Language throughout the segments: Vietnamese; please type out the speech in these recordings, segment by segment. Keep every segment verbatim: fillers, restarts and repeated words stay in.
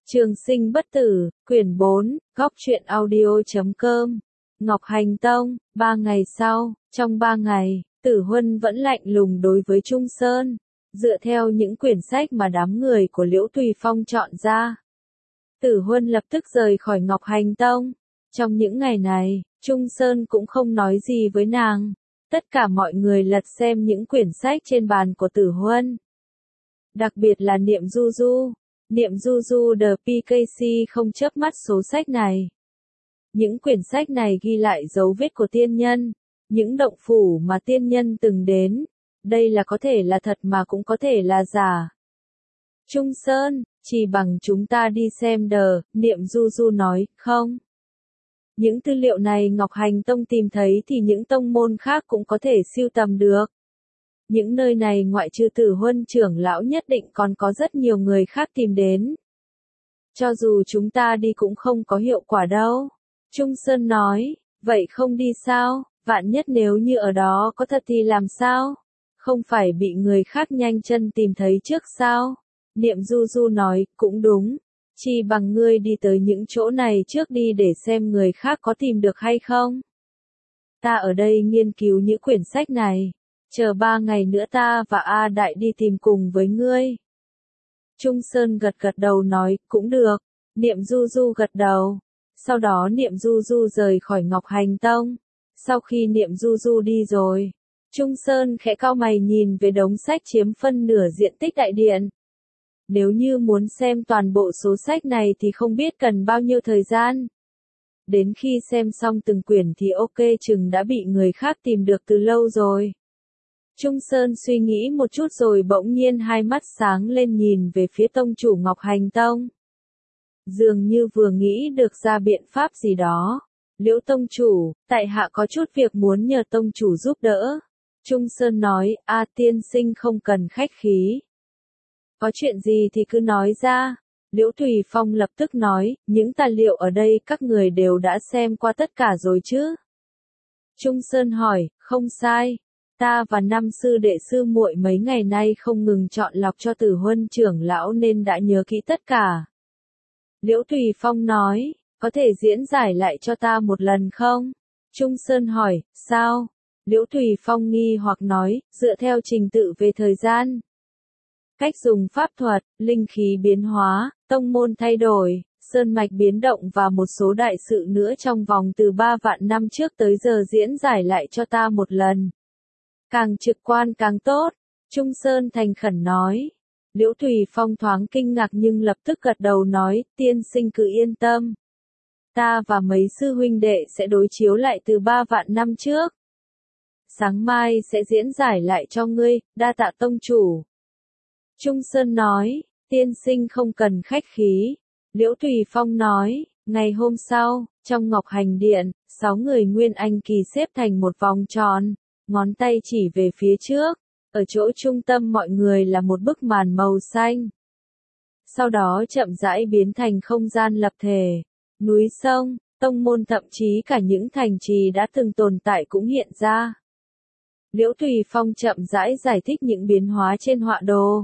Trường sinh bất tử, quyển bốn, góc truyện audio chấm com. Ngọc Hành Tông, ba ngày sau, trong ba ngày, Tử Huân vẫn lạnh lùng đối với Trung Sơn, dựa theo những quyển sách mà đám người của Liễu Tùy Phong chọn ra. Tử Huân lập tức rời khỏi Ngọc Hành Tông. Trong những ngày này, Trung Sơn cũng không nói gì với nàng. Tất cả mọi người lật xem những quyển sách trên bàn của Tử Huân. Đặc biệt là Niệm Du Du. Niệm Du Du The pê ca xê không chớp mắt số sách này. Những quyển sách này ghi lại dấu vết của tiên nhân, những động phủ mà tiên nhân từng đến. Đây là có thể là thật mà cũng có thể là giả. Trung Sơn, chỉ bằng chúng ta đi xem đờ, Niệm Du Du nói, không. Những tư liệu này Ngọc Hành Tông tìm thấy thì những tông môn khác cũng có thể sưu tầm được. Những nơi này ngoại trừ Tử Huân trưởng lão nhất định còn có rất nhiều người khác tìm đến. Cho dù chúng ta đi cũng không có hiệu quả đâu. Trung Sơn nói, vậy không đi sao, vạn nhất nếu như ở đó có thật thì làm sao? Không phải bị người khác nhanh chân tìm thấy trước sao? Niệm Du Du nói, cũng đúng. Chỉ bằng ngươi đi tới những chỗ này trước đi để xem người khác có tìm được hay không. Ta ở đây nghiên cứu những quyển sách này. Chờ ba ngày nữa ta và A Đại đi tìm cùng với ngươi. Trung Sơn gật gật đầu nói, cũng được. Niệm Du Du gật đầu. Sau đó Niệm Du Du rời khỏi Ngọc Hành Tông. Sau khi Niệm Du Du đi rồi, Trung Sơn khẽ cau mày nhìn về đống sách chiếm phân nửa diện tích đại điện. Nếu như muốn xem toàn bộ số sách này thì không biết cần bao nhiêu thời gian. Đến khi xem xong từng quyển thì ok chừng đã bị người khác tìm được từ lâu rồi. Trung Sơn suy nghĩ một chút rồi bỗng nhiên hai mắt sáng lên nhìn về phía tông chủ Ngọc Hành Tông. Dường như vừa nghĩ được ra biện pháp gì đó. Liễu tông chủ, tại hạ có chút việc muốn nhờ tông chủ giúp đỡ. Trung Sơn nói, a tiên sinh không cần khách khí. Có chuyện gì thì cứ nói ra. Liễu Tùy Phong lập tức nói, những tài liệu ở đây các người đều đã xem qua tất cả rồi chứ? Trung Sơn hỏi, không sai. Ta và năm sư đệ sư muội mấy ngày nay không ngừng chọn lọc cho Tử Huân trưởng lão nên đã nhớ kỹ tất cả. Liễu Tùy Phong nói, có thể diễn giải lại cho ta một lần không? Trung Sơn hỏi, sao? Liễu Tùy Phong nghi hoặc nói, dựa theo trình tự về thời gian. Cách dùng pháp thuật, linh khí biến hóa, tông môn thay đổi, sơn mạch biến động và một số đại sự nữa trong vòng từ ba vạn năm trước tới giờ diễn giải lại cho ta một lần. Càng trực quan càng tốt, Trung Sơn thành khẩn nói. Liễu Tùy Phong thoáng kinh ngạc nhưng lập tức gật đầu nói, tiên sinh cứ yên tâm. Ta và mấy sư huynh đệ sẽ đối chiếu lại từ ba vạn năm trước. Sáng mai sẽ diễn giải lại cho ngươi, đa tạ tông chủ. Trung Sơn nói, tiên sinh không cần khách khí. Liễu Tùy Phong nói, ngày hôm sau, trong Ngọc Hành Điện, sáu người Nguyên Anh kỳ xếp thành một vòng tròn. Ngón tay chỉ về phía trước, ở chỗ trung tâm mọi người là một bức màn màu xanh. Sau đó chậm rãi biến thành không gian lập thể, núi sông, tông môn thậm chí cả những thành trì đã từng tồn tại cũng hiện ra. Liễu Tùy Phong chậm rãi giải thích những biến hóa trên họa đồ.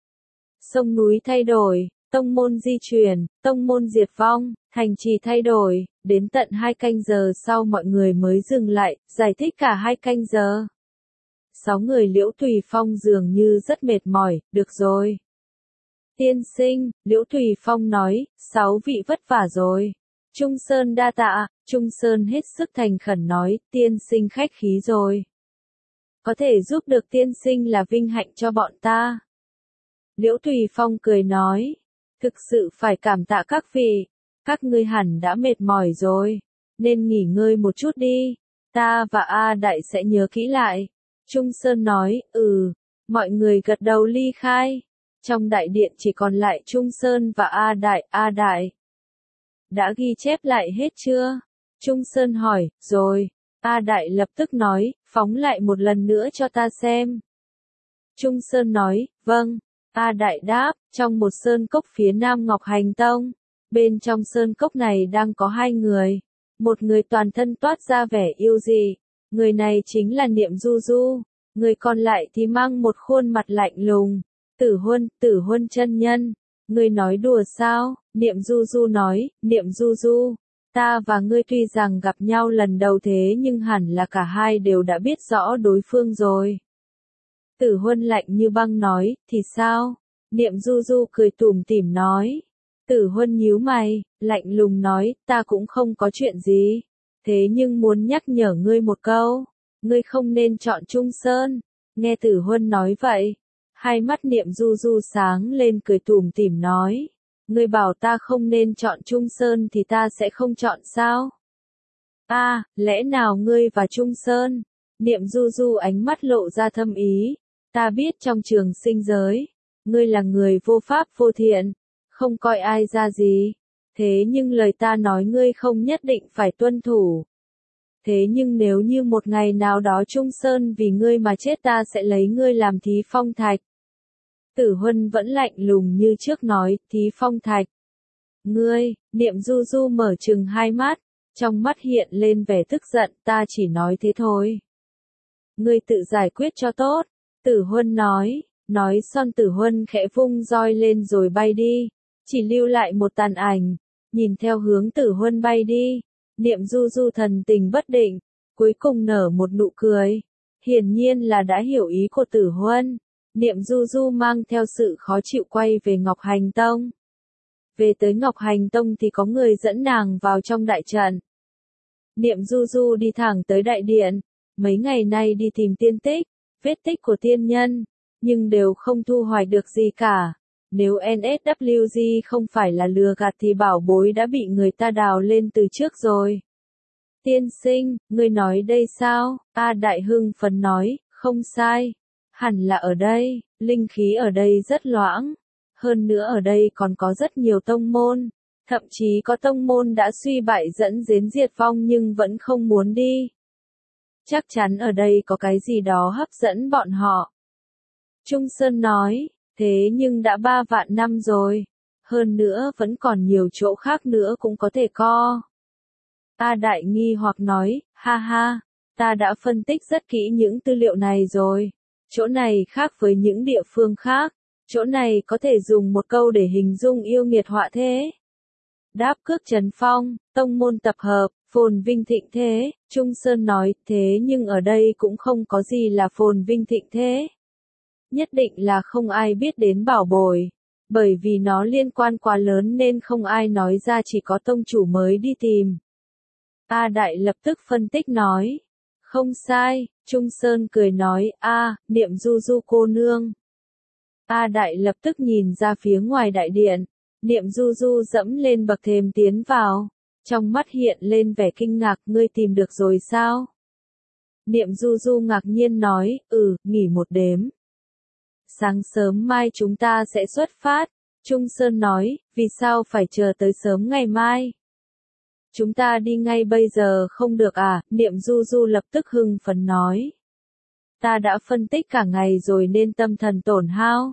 Sông núi thay đổi, tông môn di chuyển, tông môn diệt vong, thành trì thay đổi, đến tận hai canh giờ sau mọi người mới dừng lại, giải thích cả hai canh giờ. Sáu người Liễu Tùy Phong dường như rất mệt mỏi, được rồi. Tiên sinh, Liễu Tùy Phong nói, sáu vị vất vả rồi. Trung Sơn đa tạ, Trung Sơn hết sức thành khẩn nói, tiên sinh khách khí rồi. Có thể giúp được tiên sinh là vinh hạnh cho bọn ta. Liễu Tùy Phong cười nói, thực sự phải cảm tạ các vị, các ngươi hẳn đã mệt mỏi rồi, nên nghỉ ngơi một chút đi, ta và A Đại sẽ nhớ kỹ lại. Trung Sơn nói, ừ, mọi người gật đầu ly khai, trong đại điện chỉ còn lại Trung Sơn và A Đại, A Đại. Đã ghi chép lại hết chưa? Trung Sơn hỏi, rồi, A Đại lập tức nói, phóng lại một lần nữa cho ta xem. Trung Sơn nói, vâng. A Đại đáp, trong một sơn cốc phía nam Ngọc Hành Tông. Bên trong sơn cốc này đang có hai người. Một người toàn thân toát ra vẻ yêu dị. Người này chính là Niệm Du Du. Người còn lại thì mang một khuôn mặt lạnh lùng. Tử Huân, Tử Huân chân nhân. Ngươi nói đùa sao? Niệm Du Du nói, Niệm Du Du, ta và ngươi tuy rằng gặp nhau lần đầu thế nhưng hẳn là cả hai đều đã biết rõ đối phương rồi. Tử Huân lạnh như băng nói, thì sao? Niệm Du Du cười tủm tỉm nói. Tử Huân nhíu mày, lạnh lùng nói, ta cũng không có chuyện gì. Thế nhưng muốn nhắc nhở ngươi một câu, ngươi không nên chọn Trung Sơn. Nghe Tử Huân nói vậy, hai mắt Niệm Du Du sáng lên cười tủm tỉm nói. Ngươi bảo ta không nên chọn Trung Sơn thì ta sẽ không chọn sao? A, à, lẽ nào ngươi và Trung Sơn? Niệm Du Du ánh mắt lộ ra thâm ý. Ta biết trong trường sinh giới, ngươi là người vô pháp vô thiện, không coi ai ra gì. Thế nhưng lời ta nói ngươi không nhất định phải tuân thủ. Thế nhưng nếu như một ngày nào đó Trung Sơn vì ngươi mà chết ta sẽ lấy ngươi làm thí phong thạch. Tử Huân vẫn lạnh lùng như trước nói, thí phong thạch. Ngươi, Niệm Du Du mở trừng hai mắt, trong mắt hiện lên vẻ tức giận, ta chỉ nói thế thôi. Ngươi tự giải quyết cho tốt, Tử Huân nói, nói xong Tử Huân khẽ vung roi lên rồi bay đi, chỉ lưu lại một tàn ảnh, nhìn theo hướng Tử Huân bay đi, Niệm Du Du thần tình bất định, cuối cùng nở một nụ cười, hiển nhiên là đã hiểu ý của Tử Huân. Niệm Du Du mang theo sự khó chịu quay về Ngọc Hành Tông. Về tới Ngọc Hành Tông thì có người dẫn nàng vào trong đại trận. Niệm Du Du đi thẳng tới đại điện, mấy ngày nay đi tìm tiên tích, vết tích của tiên nhân, nhưng đều không thu hoạch được gì cả. Nếu en ét vê kép giê không phải là lừa gạt thì bảo bối đã bị người ta đào lên từ trước rồi. Tiên sinh, ngươi nói đây sao? A Đại hưng phấn nói, không sai. Hẳn là ở đây, linh khí ở đây rất loãng. Hơn nữa ở đây còn có rất nhiều tông môn. Thậm chí có tông môn đã suy bại dẫn đến diệt vong nhưng vẫn không muốn đi. Chắc chắn ở đây có cái gì đó hấp dẫn bọn họ. Trung Sơn nói, thế nhưng đã ba vạn năm rồi. Hơn nữa vẫn còn nhiều chỗ khác nữa cũng có thể co. A Đại nghi hoặc nói, ha ha, ta đã phân tích rất kỹ những tư liệu này rồi. Chỗ này khác với những địa phương khác. Chỗ này có thể dùng một câu để hình dung yêu nghiệt họa thế. Đáp cước trấn phong, tông môn tập hợp, phồn vinh thịnh thế, Trung Sơn nói, thế nhưng ở đây cũng không có gì là phồn vinh thịnh thế. Nhất định là không ai biết đến bảo bối, bởi vì nó liên quan quá lớn nên không ai nói ra, chỉ có tông chủ mới đi tìm. A Đại lập tức phân tích nói, không sai, Trung Sơn cười nói, a, Niệm Du Du cô nương. A Đại lập tức nhìn ra phía ngoài đại điện, Niệm Du Du dẫm lên bậc thềm tiến vào, trong mắt hiện lên vẻ kinh ngạc, ngươi tìm được rồi sao? Niệm Du Du ngạc nhiên nói, ừ, nghỉ một đêm. Sáng sớm mai chúng ta sẽ xuất phát, Trung Sơn nói, vì sao phải chờ tới sớm ngày mai? Chúng ta đi ngay bây giờ không được à, Niệm Du Du lập tức hưng phấn nói. Ta đã phân tích cả ngày rồi nên tâm thần tổn hao.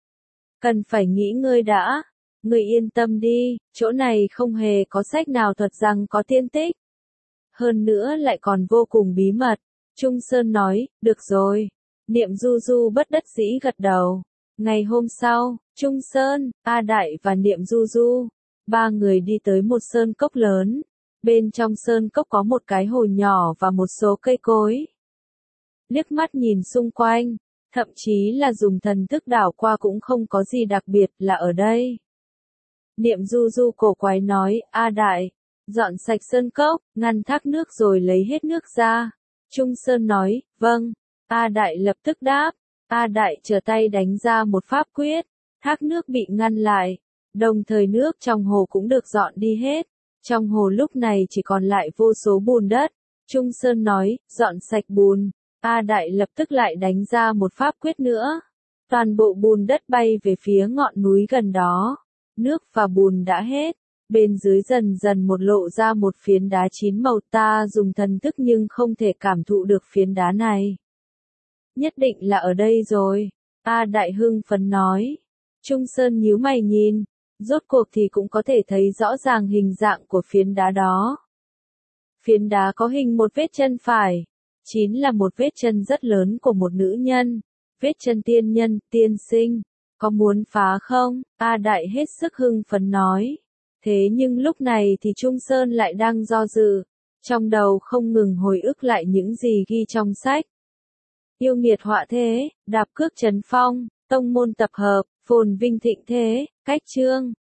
Cần phải nghỉ ngơi đã. Ngươi yên tâm đi, chỗ này không hề có sách nào thuật rằng có tiên tích. Hơn nữa lại còn vô cùng bí mật. Trung Sơn nói, được rồi. Niệm Du Du bất đắc dĩ gật đầu. Ngày hôm sau, Trung Sơn, A Đại và Niệm Du Du, ba người đi tới một sơn cốc lớn. Bên trong sơn cốc có một cái hồ nhỏ và một số cây cối. Liếc mắt nhìn xung quanh, thậm chí là dùng thần thức đảo qua cũng không có gì đặc biệt là ở đây. Niệm Du Du cổ quái nói, A Đại, dọn sạch sơn cốc, ngăn thác nước rồi lấy hết nước ra. Trung Sơn nói, vâng. A Đại lập tức đáp. A Đại trở tay đánh ra một pháp quyết, thác nước bị ngăn lại, đồng thời nước trong hồ cũng được dọn đi hết. Trong hồ lúc này chỉ còn lại vô số bùn đất. Trung Sơn nói, dọn sạch bùn. A Đại lập tức lại đánh ra một pháp quyết nữa. Toàn bộ bùn đất bay về phía ngọn núi gần đó. Nước và bùn đã hết. Bên dưới dần dần một lộ ra một phiến đá chín màu, ta dùng thần thức nhưng không thể cảm thụ được phiến đá này. Nhất định là ở đây rồi. A Đại hưng phấn nói. Trung Sơn nhíu mày nhìn. Rốt cuộc thì cũng có thể thấy rõ ràng hình dạng của phiến đá đó. Phiến đá có hình một vết chân phải. Chín là một vết chân rất lớn của một nữ nhân. Vết chân tiên nhân, tiên sinh. có muốn phá không? A Đại hết sức hưng phấn nói. Thế nhưng lúc này thì Trung Sơn lại đang do dự, trong đầu không ngừng hồi ức lại những gì ghi trong sách. Yêu nghiệt họa thế, đạp cước trấn phong, tông môn tập hợp, phồn vinh thịnh thế, cách chương.